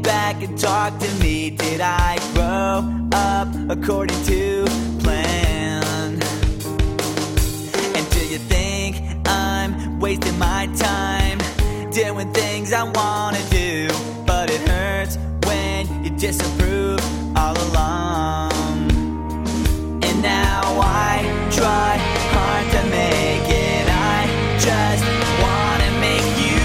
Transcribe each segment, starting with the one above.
back and talk to me. Did I grow up according to plan? And do you think I'm wasting my time doing things I wanna do? But it hurts when you disapprove all along. And now I try hard to make it. I just wanna make you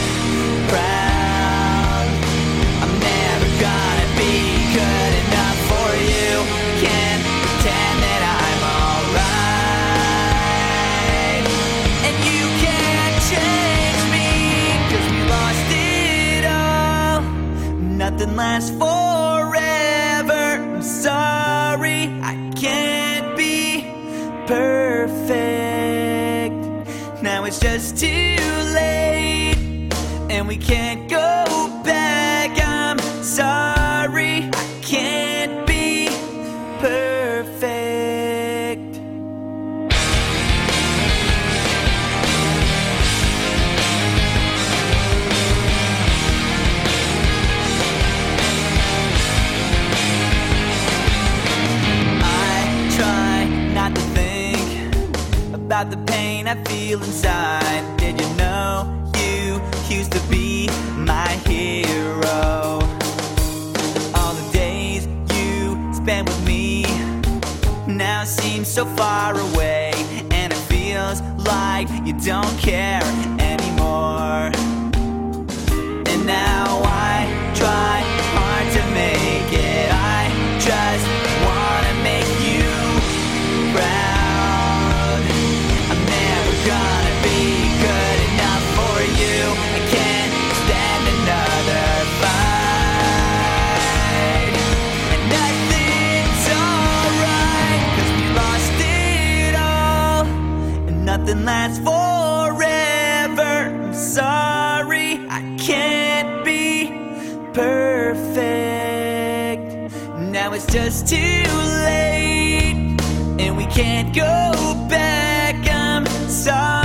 proud. I'm never gonna be good enough for you. Can't pretend that I'm alright. And you can't change me, 'cause we lost it all. Nothing lasts forever. I'm sorry, I can't be perfect. Now it's just too late, and we can't go back. I'm sorry, I can't be perfect. I try not to think about the pain I feel inside. Did you know you used to be my hero? All the days you spent with me now seem so far away, and it feels like you don't care anymore. And now I try hard to make it. I just wanna make you proud. I'm never gonna be good enough for you. I can't stand another fight. And nothing's alright, 'cause we lost it all. And nothing lasts forever. I'm sorry, I can't be perfect. Now it's just too late, and we can't go back. I'm sorry.